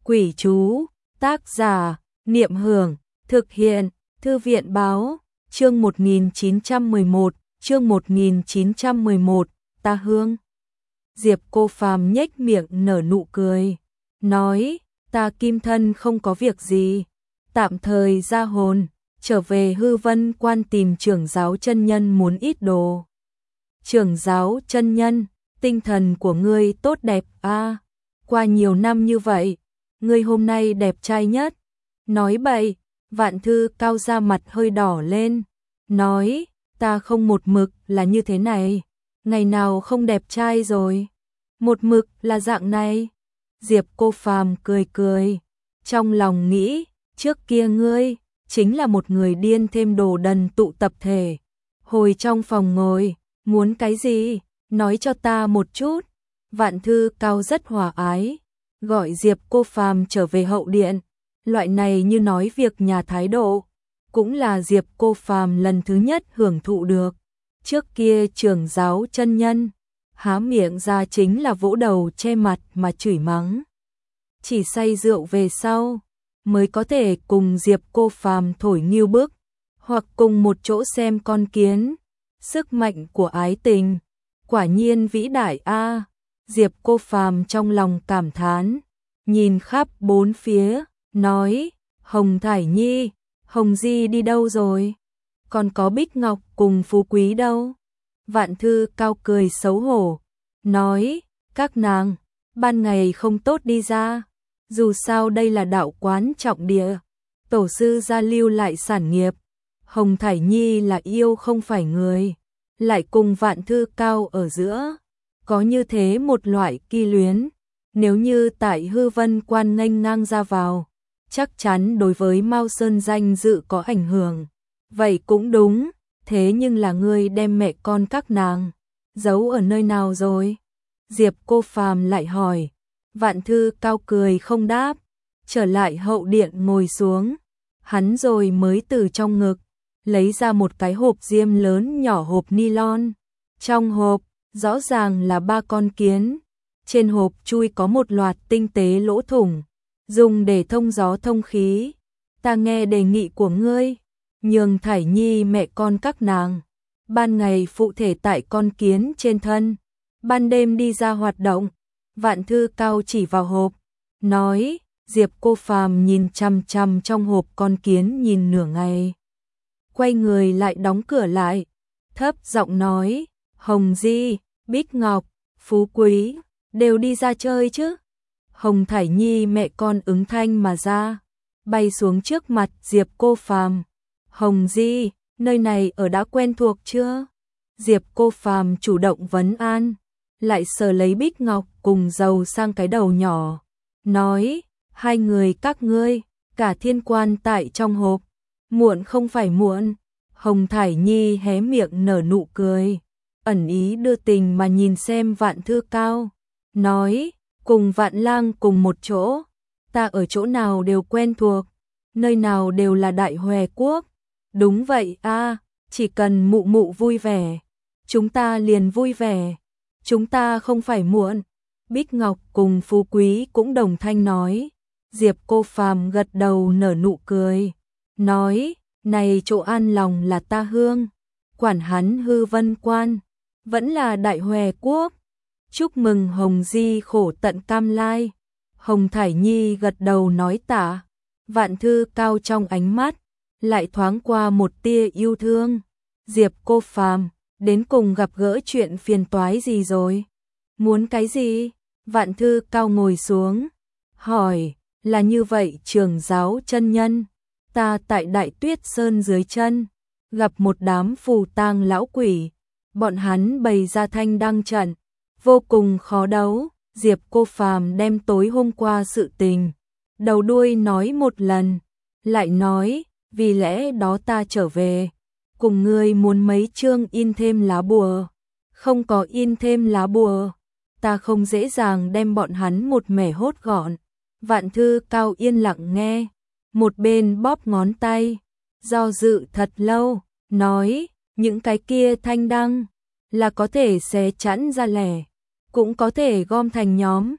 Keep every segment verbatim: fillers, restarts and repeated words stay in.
Quỷ chú, tác giả, Niệm Hưởng, thực hiện, Thư viện báo, chương một nghìn chín trăm mười một, chương một nghìn chín trăm mười một, ta hương. Diệp Cô Phàm nhếch miệng nở nụ cười, nói, ta kim thân không có việc gì, tạm thời ra hồn, trở về Hư Vân Quan tìm trưởng giáo chân nhân muốn ít đồ. Trưởng giáo chân nhân, tinh thần của ngươi tốt đẹp a, à, qua nhiều năm như vậy, ngươi hôm nay đẹp trai nhất. Nói bậy, Vạn Thư Cao ra mặt hơi đỏ lên, nói, ta không một mực là như thế này, ngày nào không đẹp trai rồi, một mực là dạng này. Diệp Cô Phàm cười cười, trong lòng nghĩ, trước kia ngươi chính là một người điên thêm đồ đần tụ tập thể. Hồi trong phòng ngồi, muốn cái gì, nói cho ta một chút. Vạn Thư Cao rất hòa ái, gọi Diệp Cô Phàm trở về hậu điện. Loại này như nói việc nhà thái độ, cũng là Diệp Cô Phàm lần thứ nhất hưởng thụ được. Trước kia trưởng giáo chân nhân, há miệng ra chính là vỗ đầu che mặt mà chửi mắng. Chỉ say rượu về sau, mới có thể cùng Diệp Cô Phàm thổi nghiêu bức, hoặc cùng một chỗ xem con kiến. Sức mạnh của ái tình, quả nhiên vĩ đại a. Diệp Cô Phàm trong lòng cảm thán, nhìn khắp bốn phía, nói, Hồng Thải Nhi, Hồng Di đi đâu rồi? Còn có Bích Ngọc cùng Phú Quý đâu? Vạn Thư Cao cười xấu hổ, nói, các nàng, ban ngày không tốt đi ra, dù sao đây là đạo quán trọng địa, tổ sư gia lưu lại sản nghiệp, Hồng Thải Nhi là yêu không phải người, lại cùng Vạn Thư Cao ở giữa, có như thế một loại kỳ luyến, nếu như tại Hư Vân Quan nghênh ngang ra vào, chắc chắn đối với Mao Sơn danh dự có ảnh hưởng. Vậy cũng đúng, thế nhưng là ngươi đem mẹ con các nàng giấu ở nơi nào rồi? Diệp Cô Phàm lại hỏi. Vạn Thư Cao cười không đáp, trở lại hậu điện ngồi xuống, hắn rồi mới từ trong ngực lấy ra một cái hộp diêm lớn nhỏ hộp nylon. Trong hộp rõ ràng là ba con kiến, trên hộp chui có một loạt tinh tế lỗ thủng, dùng để thông gió thông khí. Ta nghe đề nghị của ngươi, nhường Thải Nhi mẹ con các nàng, ban ngày phụ thể tại con kiến trên thân, ban đêm đi ra hoạt động. Vạn Thư Cao chỉ vào hộp, nói, Diệp Cô Phàm nhìn chằm chằm trong hộp con kiến nhìn nửa ngày, quay người lại đóng cửa lại, thấp giọng nói, Hồng Di, Bích Ngọc, Phú Quý, đều đi ra chơi chứ? Hồng Thải Nhi mẹ con ứng thanh mà ra, bay xuống trước mặt Diệp Cô Phàm. Hồng Di, nơi này ở đã quen thuộc chưa? Diệp Cô Phàm chủ động vấn an, lại sờ lấy Bích Ngọc cùng dầu sang cái đầu nhỏ, nói, hai người các ngươi, cả thiên quan tại trong hộp, muộn không phải muộn. Hồng Thải Nhi hé miệng nở nụ cười, ẩn ý đưa tình mà nhìn xem Vạn Thư Cao, nói, cùng Vạn Lang cùng một chỗ, ta ở chỗ nào đều quen thuộc, nơi nào đều là Đại Hòe Quốc. Đúng vậy a, chỉ cần mụ mụ vui vẻ, chúng ta liền vui vẻ, chúng ta không phải muộn. Bích Ngọc cùng Phú Quý cũng đồng thanh nói. Diệp Cô Phàm gật đầu nở nụ cười, nói, này chỗ an lòng là ta hương, quản hắn Hư Vân Quan, vẫn là Đại Hòe Quốc. Chúc mừng Hồng Di khổ tận cam lai. Hồng Thải Nhi gật đầu nói tạ. Vạn Thư Cao trong ánh mắt lại thoáng qua một tia yêu thương. Diệp Cô Phàm, đến cùng gặp gỡ chuyện phiền toái gì rồi? Muốn cái gì? Vạn Thư Cao ngồi xuống, hỏi, là như vậy trưởng giáo chân nhân, ta tại Đại Tuyết Sơn dưới chân, gặp một đám phù tang lão quỷ, bọn hắn bày ra thanh đăng trận, vô cùng khó đấu. Diệp Cô Phàm đem tối hôm qua sự tình, đầu đuôi nói một lần, lại nói, vì lẽ đó ta trở về, cùng ngươi muốn mấy chương in thêm lá bùa, không có in thêm lá bùa, ta không dễ dàng đem bọn hắn một mẻ hốt gọn. Vạn Thư Cao yên lặng nghe, một bên bóp ngón tay, do dự thật lâu, nói, những cái kia thanh đăng, là có thể xé chẵn ra lẻ, cũng có thể gom thành nhóm,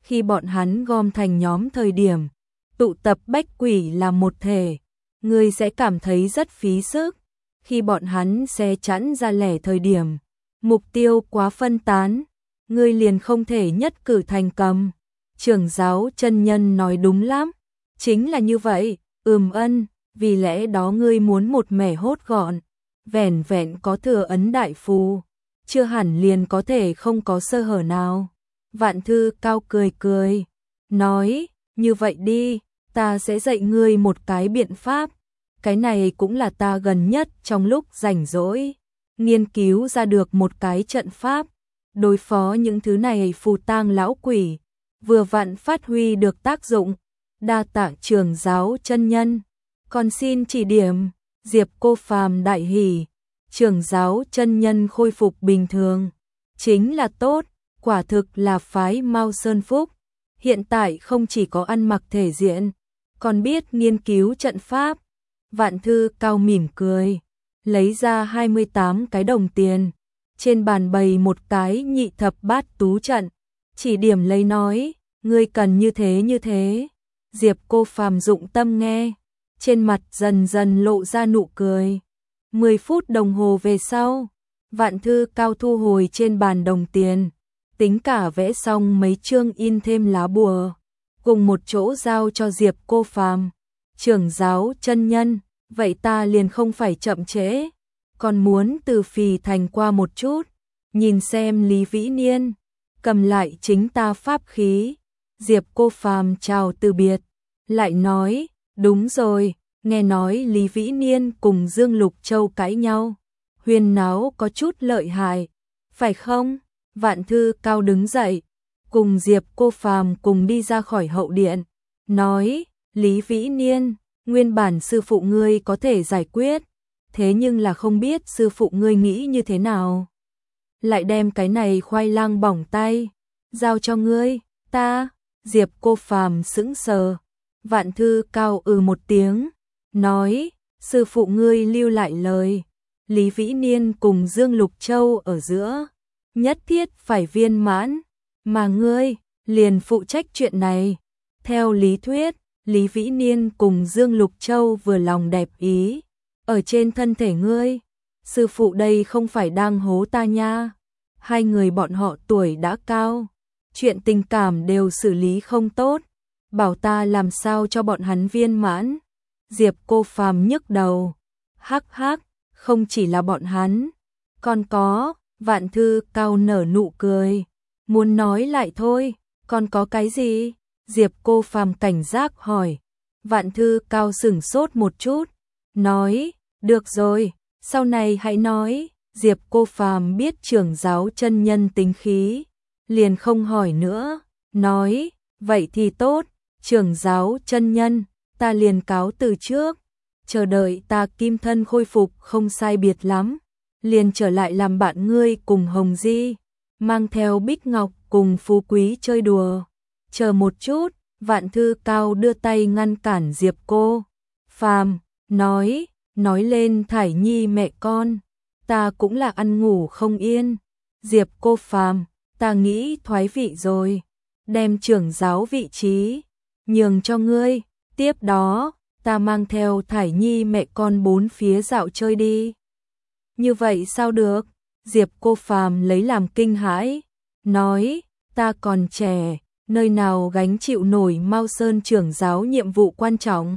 khi bọn hắn gom thành nhóm thời điểm, tụ tập bách quỷ là một thể, ngươi sẽ cảm thấy rất phí sức. Khi bọn hắn xe chẵn ra lẻ thời điểm, mục tiêu quá phân tán, ngươi liền không thể nhất cử thành công. Trưởng giáo chân nhân nói đúng lắm, chính là như vậy, ừm ân, vì lẽ đó ngươi muốn một mẻ hốt gọn, vẻn vẹn có thừa ấn đại phù, chưa hẳn liền có thể không có sơ hở nào. Vạn Thư Cao cười cười, nói, như vậy đi, ta sẽ dạy ngươi một cái biện pháp, cái này cũng là ta gần nhất trong lúc rảnh rỗi, nghiên cứu ra được một cái trận pháp, đối phó những thứ này phù tang lão quỷ, vừa vặn phát huy được tác dụng, đa tạ trưởng giáo chân nhân, còn xin chỉ điểm. Diệp Cô Phàm đại hỉ, trưởng giáo chân nhân khôi phục bình thường, chính là tốt, quả thực là phái Mao Sơn Phúc, hiện tại không chỉ có ăn mặc thể diện, còn biết nghiên cứu trận pháp. Vạn Thư Cao mỉm cười, lấy ra hai mươi tám cái đồng tiền, trên bàn bày một cái nhị thập bát tú trận, chỉ điểm lấy nói, ngươi cần như thế như thế. Diệp Cô Phàm dụng tâm nghe, trên mặt dần dần lộ ra nụ cười. Mười phút đồng hồ về sau, Vạn Thư Cao thu hồi trên bàn đồng tiền, tính cả vẽ xong mấy chương in thêm lá bùa, cùng một chỗ giao cho Diệp Cô Phàm. Trưởng giáo chân nhân, vậy ta liền không phải chậm trễ, còn muốn từ Phì Thành qua một chút, nhìn xem Lý Vĩ Niên, cầm lại chính ta pháp khí. Diệp Cô Phàm chào từ biệt, lại nói, đúng rồi, nghe nói Lý Vĩ Niên cùng Dương Lục Châu cãi nhau, huyên náo có chút lợi hại, phải không? Vạn Thư Cao đứng dậy, cùng Diệp Cô Phàm cùng đi ra khỏi hậu điện, nói, Lý Vĩ Niên, nguyên bản sư phụ ngươi có thể giải quyết, thế nhưng là không biết sư phụ ngươi nghĩ như thế nào. Lại đem cái này khoai lang bỏng tay, giao cho ngươi, ta. Diệp Cô Phàm sững sờ, Vạn Thư Cao ừ một tiếng, nói, sư phụ ngươi lưu lại lời, Lý Vĩ Niên cùng Dương Lục Châu ở giữa, nhất thiết phải viên mãn, mà ngươi liền phụ trách chuyện này. Theo lý thuyết, Lý Vĩ Niên cùng Dương Lục Châu vừa lòng đẹp ý, ở trên thân thể ngươi, sư phụ đây không phải đang hố ta nha. Hai người bọn họ tuổi đã cao, chuyện tình cảm đều xử lý không tốt, bảo ta làm sao cho bọn hắn viên mãn. Diệp Cô Phàm nhức đầu, hắc hắc, không chỉ là bọn hắn, còn có. Vạn Thư Cao nở nụ cười, muốn nói lại thôi, còn có cái gì? Diệp Cô Phàm cảnh giác hỏi. Vạn Thư Cao sửng sốt một chút, nói, được rồi, sau này hãy nói. Diệp Cô Phàm biết trưởng giáo chân nhân tính khí, liền không hỏi nữa, nói, vậy thì tốt, trưởng giáo chân nhân, ta liền cáo từ trước, chờ đợi ta kim thân khôi phục không sai biệt lắm, liền trở lại làm bạn ngươi cùng Hồng Di, mang theo Bích Ngọc cùng Phú Quý chơi đùa. Chờ một chút, Vạn Thư Cao đưa tay ngăn cản Diệp Cô Phàm, nói, nói lên Thải Nhi mẹ con, ta cũng là ăn ngủ không yên. Diệp Cô Phàm, ta nghĩ thoái vị rồi, đem trưởng giáo vị trí nhường cho ngươi, tiếp đó ta mang theo Thải Nhi mẹ con bốn phía dạo chơi đi. Như vậy sao được? Diệp Cô Phàm lấy làm kinh hãi, nói, ta còn trẻ, nơi nào gánh chịu nổi Mao Sơn trưởng giáo nhiệm vụ quan trọng.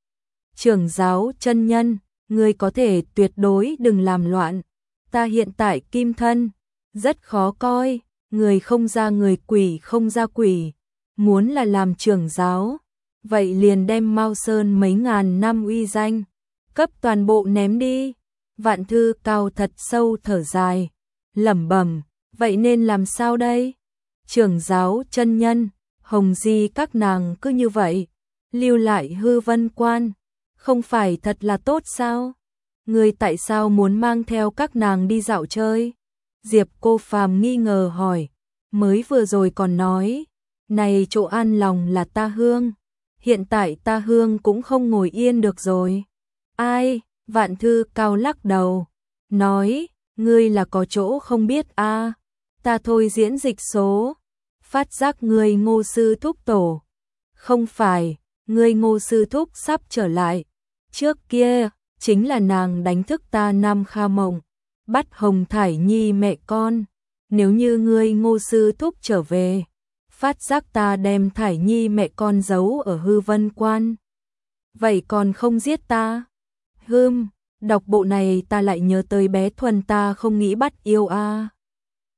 Trưởng giáo chân nhân, ngươi có thể tuyệt đối đừng làm loạn, ta hiện tại kim thân, rất khó coi, người không ra người quỷ không ra quỷ, muốn là làm trưởng giáo, vậy liền đem Mao Sơn mấy ngàn năm uy danh, cấp toàn bộ ném đi. Vạn Thư Cao thật sâu thở dài, lẩm bẩm, vậy nên làm sao đây? Trưởng giáo chân nhân, Hồng Di các nàng cứ như vậy, lưu lại Hư Vân Quan, không phải thật là tốt sao? Ngươi tại sao muốn mang theo các nàng đi dạo chơi? Diệp Cô Phàm nghi ngờ hỏi, mới vừa rồi còn nói, này chỗ an lòng là ta Hương, hiện tại ta Hương cũng không ngồi yên được rồi. Ai? Vạn Thư Cao lắc đầu, nói, ngươi là có chỗ không biết a, à, ta thôi diễn dịch số, phát giác ngươi Ngô sư thúc tổ. Không phải, ngươi Ngô sư thúc sắp trở lại. Trước kia, chính là nàng đánh thức ta Nam Kha Mộng, bắt Hồng Thải Nhi mẹ con. Nếu như ngươi Ngô sư thúc trở về, phát giác ta đem Thải Nhi mẹ con giấu ở Hư Vân Quan, vậy còn không giết ta? Hừm, đọc bộ này ta lại nhớ tới bé Thuần, ta không nghĩ bắt yêu a.